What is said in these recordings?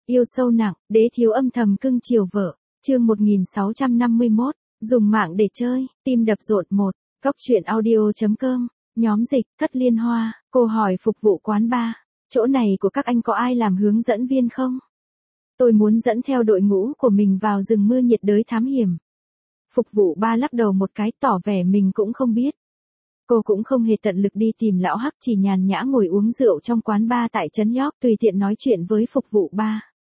Yêu sâu nặng, đế thiếu âm thầm cưng chiều vợ. Chương 1651, dùng mạng để chơi, tim đập rộn 1. Cóc truyện audio.com, nhóm dịch, Cất Liên Hoa, cô hỏi phục vụ quán bar. Chỗ này của các anh có ai làm hướng dẫn viên không? Tôi muốn dẫn theo đội ngũ của mình vào rừng mưa nhiệt đới thám hiểm. Phục vụ bar lắc đầu một cái tỏ vẻ mình cũng không biết. Cô cũng không hề tận lực đi tìm lão Hắc, chỉ nhàn nhã ngồi uống rượu trong quán bar tại trấn York, tùy tiện nói chuyện với phục vụ bar.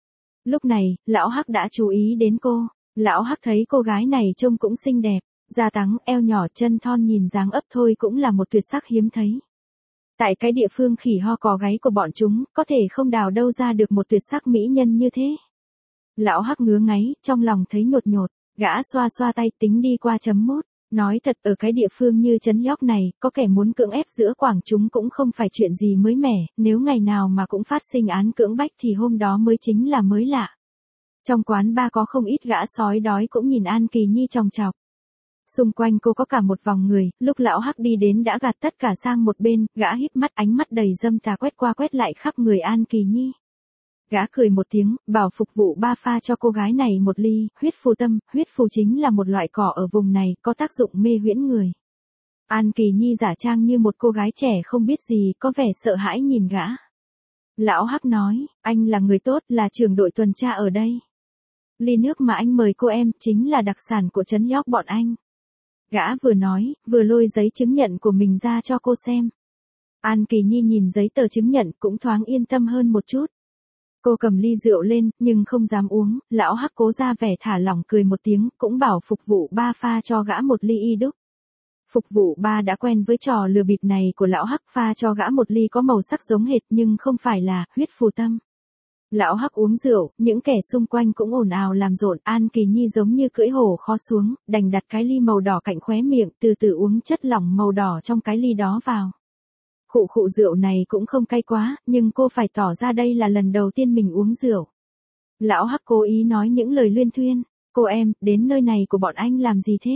Lúc này, lão Hắc đã chú ý đến cô. Lão Hắc thấy cô gái này trông cũng xinh đẹp, da trắng, eo nhỏ, chân thon, nhìn dáng ấp thôi cũng là một tuyệt sắc hiếm thấy. Tại cái địa phương khỉ ho cò gáy của bọn chúng, có thể không đào đâu ra được một tuyệt sắc mỹ nhân như thế. Lão Hắc ngứa ngáy, trong lòng thấy nhột nhột, gã xoa xoa tay tính đi qua chấm mốt. Nói thật, ở cái địa phương như trấn York này, có kẻ muốn cưỡng ép giữa quảng chúng cũng không phải chuyện gì mới mẻ, nếu ngày nào mà cũng phát sinh án cưỡng bách thì hôm đó mới chính là mới lạ. Trong quán bar có không ít gã sói đói cũng nhìn An Kỳ Nhi chòng chọc. Xung quanh cô có cả một vòng người, lúc lão Hắc đi đến đã gạt tất cả sang một bên, gã híp mắt, ánh mắt đầy dâm tà quét qua quét lại khắp người An Kỳ Nhi. Gã cười một tiếng, bảo phục vụ bar pha cho cô gái này một ly, huyết phù tâm. Huyết phù chính là một loại cỏ ở vùng này, có tác dụng mê huyễn người. An Kỳ Nhi giả trang như một cô gái trẻ không biết gì, có vẻ sợ hãi nhìn gã. Lão Hắc nói, anh là người tốt, là trưởng đội tuần tra ở đây. Ly nước mà anh mời cô em, chính là đặc sản của trấn York bọn anh. Gã vừa nói, vừa lôi giấy chứng nhận của mình ra cho cô xem. An Kỳ Nhi nhìn giấy tờ chứng nhận cũng thoáng yên tâm hơn một chút. Cô cầm ly rượu lên, nhưng không dám uống. Lão Hắc cố ra vẻ thả lỏng cười một tiếng, cũng bảo phục vụ bar pha cho gã một ly y đúc. Phục vụ bar đã quen với trò lừa bịp này của lão Hắc, pha cho gã một ly có màu sắc giống hệt nhưng không phải là huyết phù tâm. Lão Hắc uống rượu, những kẻ xung quanh cũng ồn ào làm rộn. An Kỳ Nhi giống như cưỡi hổ kho xuống, đành đặt cái ly màu đỏ cạnh khóe miệng, từ từ uống chất lỏng màu đỏ trong cái ly đó vào. Khụ khụ, rượu này cũng không cay quá, nhưng cô phải tỏ ra đây là lần đầu tiên mình uống rượu. Lão Hắc cố ý nói những lời luyên thuyên. Cô em, đến nơi này của bọn anh làm gì thế?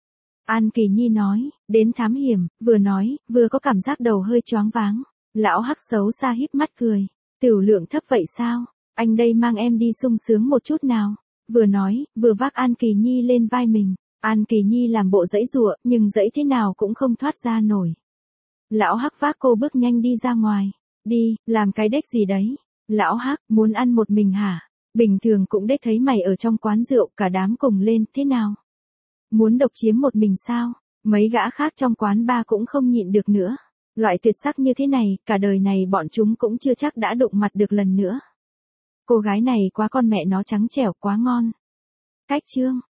An Kỳ Nhi nói, đến thám hiểm. Vừa nói, vừa có cảm giác đầu hơi choáng váng. Lão Hắc xấu xa híp mắt cười. Tiểu lượng thấp vậy sao? Anh đây mang em đi sung sướng một chút nào. Vừa nói, vừa vác An Kỳ Nhi lên vai mình. An Kỳ Nhi làm bộ giãy giụa, nhưng giãy thế nào cũng không thoát ra nổi. Lão Hắc vác cô bước nhanh đi ra ngoài. Đi, làm cái đếch gì đấy? Lão Hắc, muốn ăn một mình hả? Bình thường cũng đếch thấy mày ở trong quán rượu, cả đám cùng lên, thế nào? Muốn độc chiếm một mình sao? Mấy gã khác trong quán bar cũng không nhịn được nữa. Loại tuyệt sắc như thế này, cả đời này bọn chúng cũng chưa chắc đã đụng mặt được lần nữa. Cô gái này quá con mẹ nó trắng trẻo, quá ngon. Cách chương